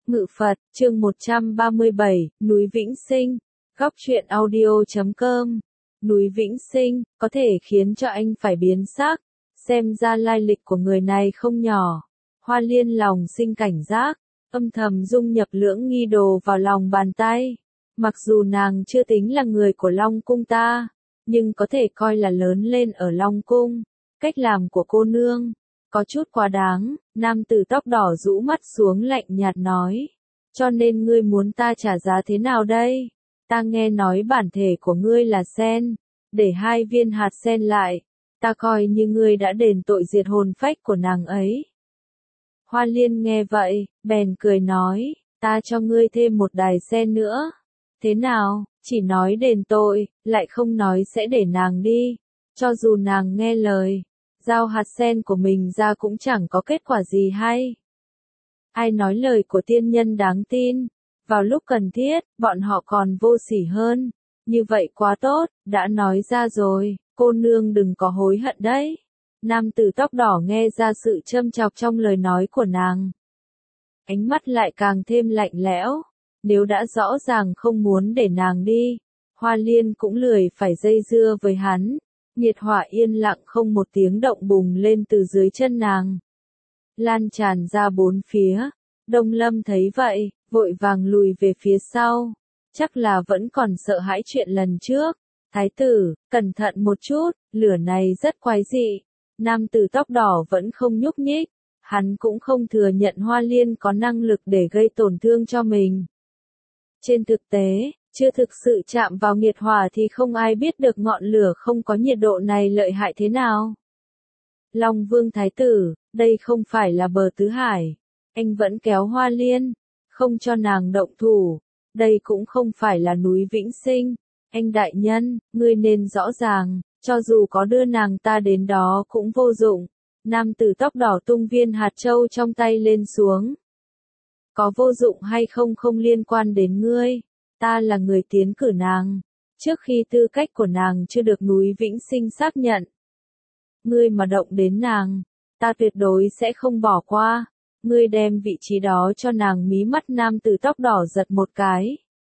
Ngự Phật, chương 137, núi Vĩnh Sinh, góc truyện audio.com. Núi Vĩnh Sinh, có thể khiến cho anh phải biến sắc, xem ra lai lịch của người này không nhỏ. Hoa Liên lòng sinh cảnh giác, âm thầm dung nhập lưỡng nghi đồ vào lòng bàn tay. Mặc dù nàng chưa tính là người của Long Cung ta, nhưng có thể coi là lớn lên ở Long Cung. Cách làm của cô nương có chút quá đáng, nam tử tóc đỏ rũ mắt xuống lạnh nhạt nói. Cho nên ngươi muốn ta trả giá thế nào đây? Ta nghe nói bản thể của ngươi là sen, để 2 viên hạt sen lại, ta coi như ngươi đã đền tội diệt hồn phách của nàng ấy. Hoa Liên nghe vậy, bèn cười nói, ta cho ngươi thêm một đài sen nữa. Thế nào, chỉ nói đền tội, lại không nói sẽ để nàng đi. Cho dù nàng nghe lời, giao hạt sen của mình ra cũng chẳng có kết quả gì hay. Ai nói lời của tiên nhân đáng tin, vào lúc cần thiết, bọn họ còn vô sỉ hơn. Như vậy quá tốt, đã nói ra rồi, cô nương đừng có hối hận đấy. Nam tử tóc đỏ nghe ra sự châm chọc trong lời nói của nàng. Ánh mắt lại càng thêm lạnh lẽo, nếu đã rõ ràng không muốn để nàng đi, Hoa Liên cũng lười phải dây dưa với hắn. Nhiệt hỏa yên lặng không một tiếng động bùng lên từ dưới chân nàng, lan tràn ra bốn phía. Đông Lâm thấy vậy, vội vàng lùi về phía sau, chắc là vẫn còn sợ hãi chuyện lần trước. Thái tử, cẩn thận một chút, lửa này rất quái dị. Nam tử tóc đỏ vẫn không nhúc nhích, hắn cũng không thừa nhận Hoa Liên có năng lực để gây tổn thương cho mình. Trên thực tế, chưa thực sự chạm vào nghiệt hỏa thì không ai biết được ngọn lửa không có nhiệt độ này lợi hại thế nào. Long Vương Thái tử, đây không phải là bờ tứ hải. Anh vẫn kéo Hoa Liên, không cho nàng động thủ. Đây cũng không phải là núi Vĩnh Sinh. Anh đại nhân, ngươi nên rõ ràng, cho dù có đưa nàng ta đến đó cũng vô dụng. Nam tử tóc đỏ tung viên hạt châu trong tay lên xuống. Có vô dụng hay không không liên quan đến ngươi. Ta là người tiến cử nàng, trước khi tư cách của nàng chưa được núi Vĩnh Sinh xác nhận. Ngươi mà động đến nàng, ta tuyệt đối sẽ không bỏ qua. Ngươi đem vị trí đó cho nàng. Mí mắt nam tử tóc đỏ giật một cái.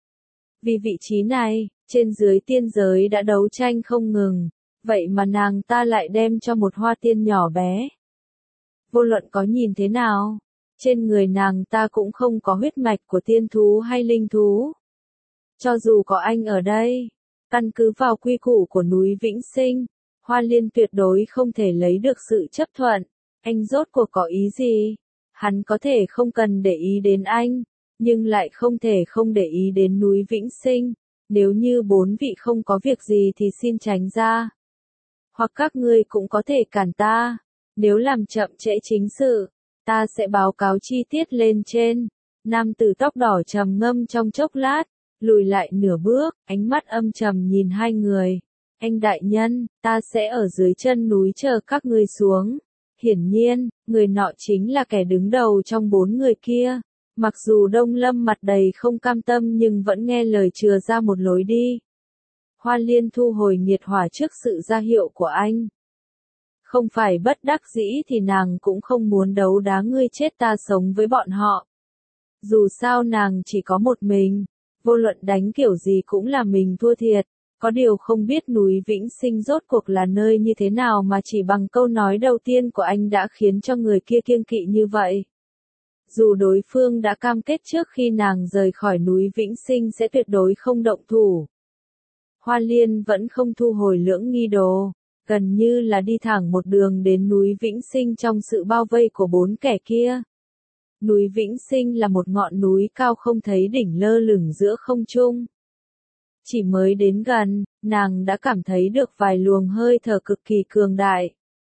Vì vị trí này, trên dưới tiên giới đã đấu tranh không ngừng, vậy mà nàng ta lại đem cho một hoa tiên nhỏ bé. Vô luận có nhìn thế nào, trên người nàng ta cũng không có huyết mạch của tiên thú hay linh thú. Cho dù có anh ở đây, căn cứ vào quy củ của núi Vĩnh Sinh, Hoa Liên tuyệt đối không thể lấy được sự chấp thuận. Anh rốt cuộc có ý gì? Hắn có thể không cần để ý đến anh, nhưng lại không thể không để ý đến núi Vĩnh Sinh. Nếu như 4 vị không có việc gì thì xin tránh ra. Hoặc các ngươi cũng có thể cản ta. Nếu làm chậm trễ chính sự, ta sẽ báo cáo chi tiết lên trên. Nam tử tóc đỏ trầm ngâm trong chốc lát, lùi lại nửa bước, ánh mắt âm trầm nhìn hai người. Anh đại nhân, ta sẽ ở dưới chân núi chờ các ngươi xuống. Hiển nhiên, người nọ chính là kẻ đứng đầu trong 4 người kia. Mặc dù Đông Lâm mặt đầy không cam tâm nhưng vẫn nghe lời chừa ra một lối đi. Hoa Liên thu hồi nghiệt hỏa trước sự ra hiệu của anh. Không phải bất đắc dĩ thì nàng cũng không muốn đấu đá ngươi chết ta sống với bọn họ. Dù sao nàng chỉ có một mình, vô luận đánh kiểu gì cũng là mình thua thiệt. Có điều không biết núi Vĩnh Sinh rốt cuộc là nơi như thế nào mà chỉ bằng câu nói đầu tiên của anh đã khiến cho người kia kiêng kỵ như vậy. Dù đối phương đã cam kết trước khi nàng rời khỏi núi Vĩnh Sinh sẽ tuyệt đối không động thủ. Hoa Liên vẫn không thu hồi lưỡng nghi đồ, gần như là đi thẳng một đường đến núi Vĩnh Sinh trong sự bao vây của 4 kẻ kia. Núi Vĩnh Sinh là một ngọn núi cao không thấy đỉnh lơ lửng giữa không trung. Chỉ mới đến gần, nàng đã cảm thấy được vài luồng hơi thở cực kỳ cường đại.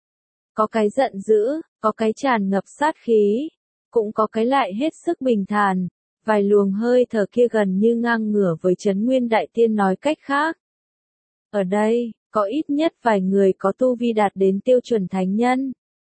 Có cái giận dữ, có cái tràn ngập sát khí, cũng có cái lại hết sức bình thản. Vài luồng hơi thở kia gần như ngang ngửa với Trấn Nguyên Đại Tiên, nói cách khác. Ở đây, có ít nhất vài người có tu vi đạt đến tiêu chuẩn thánh nhân.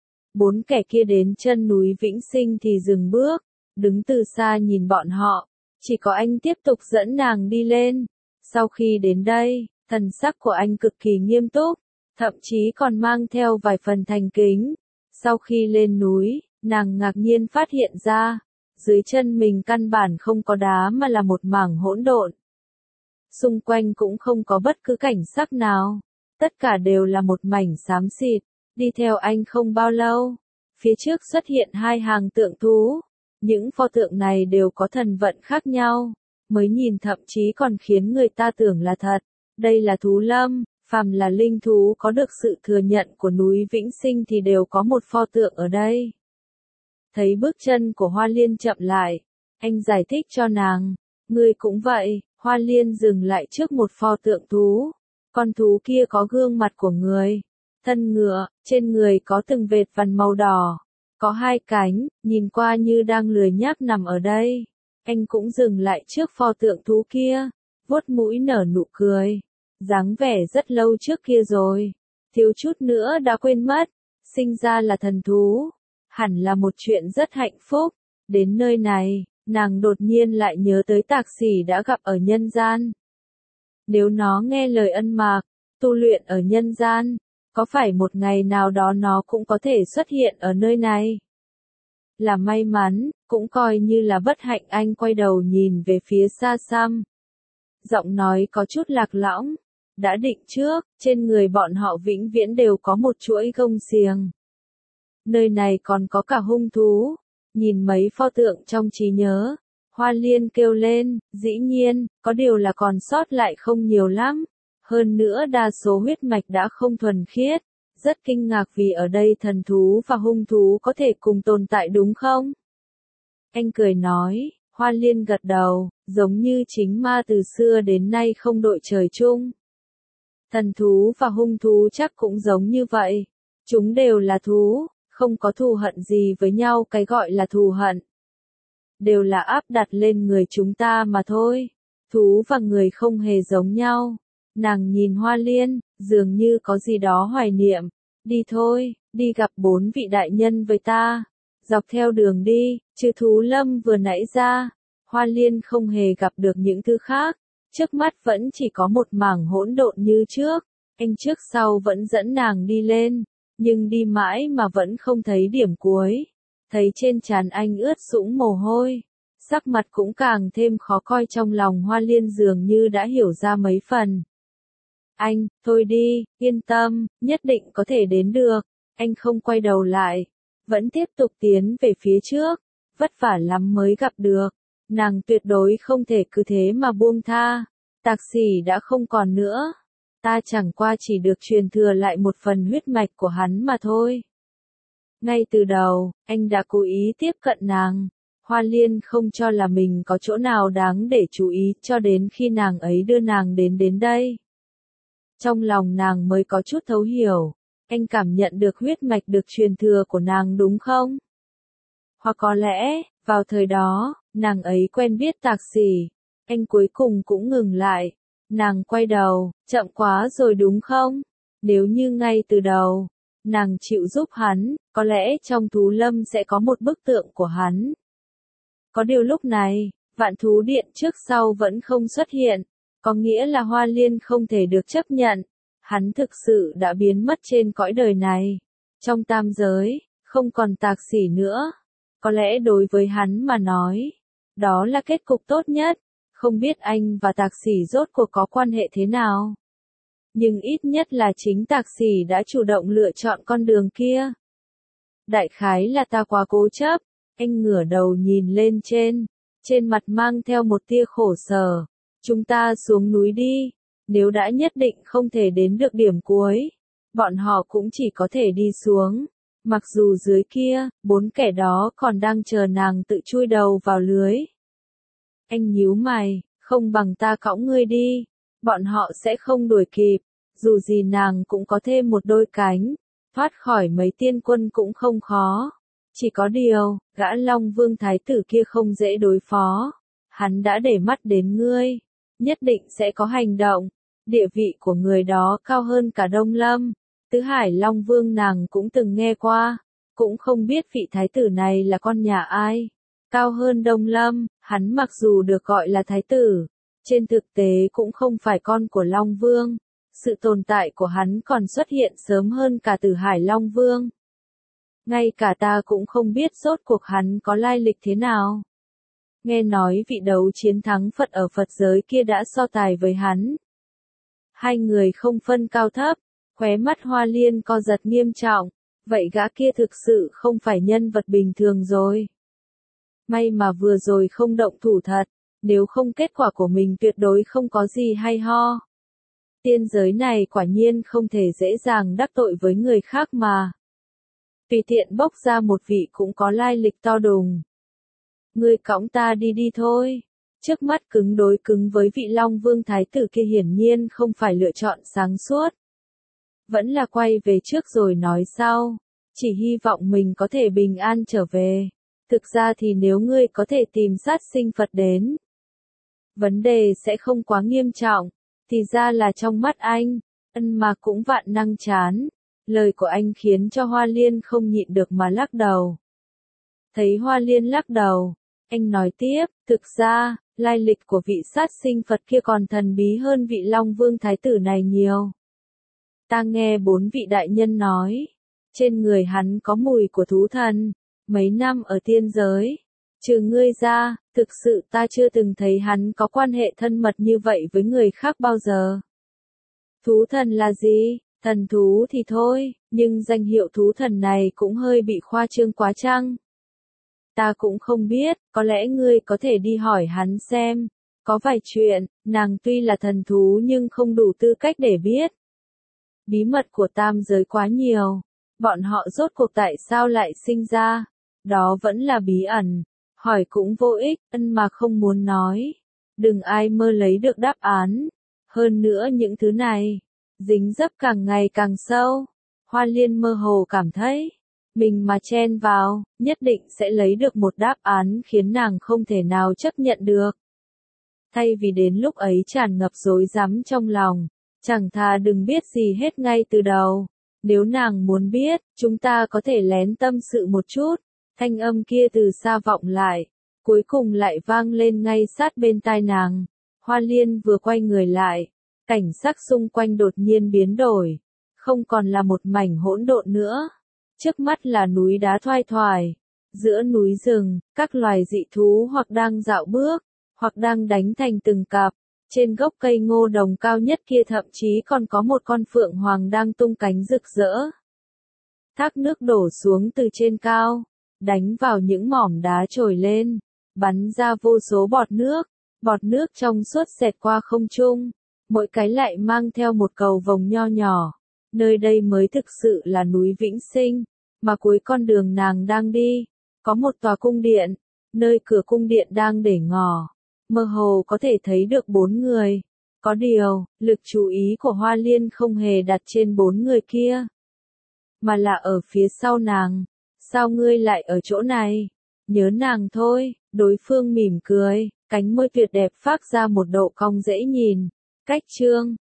4 kẻ kia đến chân núi Vĩnh Sinh thì dừng bước, đứng từ xa nhìn bọn họ. Chỉ có anh tiếp tục dẫn nàng đi lên. Sau khi đến đây, thần sắc của anh cực kỳ nghiêm túc, thậm chí còn mang theo vài phần thành kính. Sau khi lên núi, nàng ngạc nhiên phát hiện ra, dưới chân mình căn bản không có đá mà là một mảng hỗn độn. Xung quanh cũng không có bất cứ cảnh sắc nào, tất cả đều là một mảnh xám xịt. Đi theo anh không bao lâu, phía trước xuất hiện hai hàng tượng thú, những pho tượng này đều có thần vận khác nhau, mới nhìn thậm chí còn khiến người ta tưởng là thật. Đây là thú lâm, phàm là linh thú có được sự thừa nhận của núi Vĩnh Sinh thì đều có một pho tượng ở đây. Thấy bước chân của Hoa Liên chậm lại, anh giải thích cho nàng, ngươi cũng vậy. Hoa Liên dừng lại trước một pho tượng thú, con thú kia có gương mặt của người, thân ngựa, trên người có từng vệt vằn màu đỏ, có hai cánh, nhìn qua như đang lười nhác nằm ở đây. Anh cũng dừng lại trước pho tượng thú kia, vuốt mũi nở nụ cười, dáng vẻ rất lâu trước kia rồi, thiếu chút nữa đã quên mất, sinh ra là thần thú, hẳn là một chuyện rất hạnh phúc. Đến nơi này, nàng đột nhiên lại nhớ tới Tạc Sỉ đã gặp ở nhân gian. Nếu nó nghe lời ân mạc, tu luyện ở nhân gian, có phải một ngày nào đó nó cũng có thể xuất hiện ở nơi này? Là may mắn, cũng coi như là bất hạnh. Anh quay đầu nhìn về phía xa xăm. Giọng nói có chút lạc lõng. Đã định trước, trên người bọn họ vĩnh viễn đều có một chuỗi gông xiềng. Nơi này còn có cả hung thú. Nhìn mấy pho tượng trong trí nhớ, Hoa Liên kêu lên, dĩ nhiên, có điều là còn sót lại không nhiều lắm. Hơn nữa đa số huyết mạch đã không thuần khiết. Rất kinh ngạc vì ở đây thần thú và hung thú có thể cùng tồn tại đúng không? Anh cười nói, Hoa Liên gật đầu, giống như chính ma từ xưa đến nay không đội trời chung. Thần thú và hung thú chắc cũng giống như vậy. Chúng đều là thú, không có thù hận gì với nhau. Cái gọi là thù hận đều là áp đặt lên người chúng ta mà thôi. Thú và người không hề giống nhau. Nàng nhìn Hoa Liên, dường như có gì đó hoài niệm. Đi thôi, đi gặp 4 vị đại nhân với ta. Dọc theo đường đi, trừ thú lâm vừa nãy ra, Hoa Liên không hề gặp được những thứ khác. Trước mắt vẫn chỉ có một mảng hỗn độn như trước. Anh trước sau vẫn dẫn nàng đi lên, nhưng đi mãi mà vẫn không thấy điểm cuối. Thấy trên trán anh ướt sũng mồ hôi, sắc mặt cũng càng thêm khó coi. Trong lòng Hoa Liên dường như đã hiểu ra mấy phần. Anh, thôi đi, yên tâm, nhất định có thể đến được. Anh không quay đầu lại, vẫn tiếp tục tiến về phía trước. Vất vả lắm mới gặp được, nàng tuyệt đối không thể cứ thế mà buông tha. Tạc Sỉ đã không còn nữa, ta chẳng qua chỉ được truyền thừa lại một phần huyết mạch của hắn mà thôi. Ngay từ đầu, anh đã cố ý tiếp cận nàng. Hoa Liên không cho là mình có chỗ nào đáng để chú ý cho đến khi nàng ấy đưa nàng đến đây. Trong lòng nàng mới có chút thấu hiểu, anh cảm nhận được huyết mạch được truyền thừa của nàng đúng không? Hoặc có lẽ, vào thời đó, nàng ấy quen biết Tạc Sỉ, anh cuối cùng cũng ngừng lại. Nàng quay đầu, chậm quá rồi đúng không? Nếu như ngay từ đầu, nàng chịu giúp hắn, có lẽ trong thú lâm sẽ có một bức tượng của hắn. Có điều lúc này, vạn thú điện trước sau vẫn không xuất hiện, có nghĩa là Hoa Liên không thể được chấp nhận. Hắn thực sự đã biến mất trên cõi đời này. Trong tam giới, không còn Tạc Sỉ nữa. Có lẽ đối với hắn mà nói, đó là kết cục tốt nhất. Không biết anh và Tạc Sỉ rốt cuộc có quan hệ thế nào. Nhưng ít nhất là chính Tạc Sỉ đã chủ động lựa chọn con đường kia. Đại khái là ta quá cố chấp. Anh ngửa đầu nhìn lên trên mặt mang theo một tia khổ sở. Chúng ta xuống núi đi. Nếu đã nhất định không thể đến được điểm cuối, bọn họ cũng chỉ có thể đi xuống. Mặc dù dưới kia, 4 kẻ đó còn đang chờ nàng tự chui đầu vào lưới. Anh nhíu mày, không bằng ta cõng ngươi đi. Bọn họ sẽ không đuổi kịp. Dù gì nàng cũng có thêm một đôi cánh. Thoát khỏi mấy tiên quân cũng không khó. Chỉ có điều, gã Long Vương Thái tử kia không dễ đối phó. Hắn đã để mắt đến ngươi. Nhất định sẽ có hành động. Địa vị của người đó cao hơn cả Đông Lâm. Tứ Hải Long Vương nàng cũng từng nghe qua. Cũng không biết vị thái tử này là con nhà ai. Cao hơn Đông Lâm, hắn mặc dù được gọi là thái tử, trên thực tế cũng không phải con của Long Vương. Sự tồn tại của hắn còn xuất hiện sớm hơn cả Tử Hải Long Vương. Ngay cả ta cũng không biết rốt cuộc hắn có lai lịch thế nào. Nghe nói vị đấu chiến thắng Phật ở Phật giới kia đã so tài với hắn. Hai người không phân cao thấp, khóe mắt Hoa Liên co giật nghiêm trọng, vậy gã kia thực sự không phải nhân vật bình thường rồi. May mà vừa rồi không động thủ thật, nếu không kết quả của mình tuyệt đối không có gì hay ho. Tiên giới này quả nhiên không thể dễ dàng đắc tội với người khác mà. Tùy tiện bốc ra một vị cũng có lai lịch to đùng. Ngươi cõng ta đi đi thôi. Trước mắt cứng đối cứng với vị Long Vương Thái tử kia hiển nhiên không phải lựa chọn sáng suốt. Vẫn là quay về trước rồi nói sau. Chỉ hy vọng mình có thể bình an trở về. Thực ra thì nếu ngươi có thể tìm sát sinh Phật đến, vấn đề sẽ không quá nghiêm trọng. Thì ra là trong mắt anh, ân mà cũng vạn năng chán. Lời của anh khiến cho Hoa Liên không nhịn được mà lắc đầu. Thấy Hoa Liên lắc đầu, anh nói tiếp, thực ra, lai lịch của vị sát sinh Phật kia còn thần bí hơn vị Long Vương Thái tử này nhiều. Ta nghe 4 vị đại nhân nói, trên người hắn có mùi của thú thần, mấy năm ở tiên giới. Trừ ngươi ra, thực sự ta chưa từng thấy hắn có quan hệ thân mật như vậy với người khác bao giờ. Thú thần là gì? Thần thú thì thôi, nhưng danh hiệu thú thần này cũng hơi bị khoa trương quá chăng? Ta cũng không biết, có lẽ ngươi có thể đi hỏi hắn xem. Có vài chuyện, nàng tuy là thần thú nhưng không đủ tư cách để biết. Bí mật của tam giới quá nhiều. Bọn họ rốt cuộc tại sao lại sinh ra? Đó vẫn là bí ẩn. Hỏi cũng vô ích, ân mà không muốn nói. Đừng ai mơ lấy được đáp án. Hơn nữa những thứ này, dính dấp càng ngày càng sâu. Hoa Liên mơ hồ cảm thấy, mình mà chen vào, nhất định sẽ lấy được một đáp án khiến nàng không thể nào chấp nhận được. Thay vì đến lúc ấy tràn ngập rối rắm trong lòng, chẳng thà đừng biết gì hết ngay từ đầu. Nếu nàng muốn biết, chúng ta có thể lén tâm sự một chút. Thanh âm kia từ xa vọng lại, cuối cùng lại vang lên ngay sát bên tai nàng. Hoa Liên vừa quay người lại, cảnh sắc xung quanh đột nhiên biến đổi, không còn là một mảnh hỗn độn nữa. Trước mắt là núi đá thoai thoải, giữa núi rừng, các loài dị thú hoặc đang dạo bước, hoặc đang đánh thành từng cặp. Trên gốc cây ngô đồng cao nhất kia thậm chí còn có một con phượng hoàng đang tung cánh rực rỡ. Thác nước đổ xuống từ trên cao, đánh vào những mỏm đá trồi lên, bắn ra vô số bọt nước trong suốt xẹt qua không trung, mỗi cái lại mang theo một cầu vồng nho nhỏ. Nơi đây mới thực sự là núi Vĩnh Sinh, mà cuối con đường nàng đang đi, có một tòa cung điện, nơi cửa cung điện đang để ngỏ, mơ hồ có thể thấy được 4 người. Có điều, lực chú ý của Hoa Liên không hề đặt trên 4 người kia, mà là ở phía sau nàng. Sao ngươi lại ở chỗ này? Nhớ nàng thôi, đối phương mỉm cười, cánh môi tuyệt đẹp phác ra một độ cong dễ nhìn. Cách chương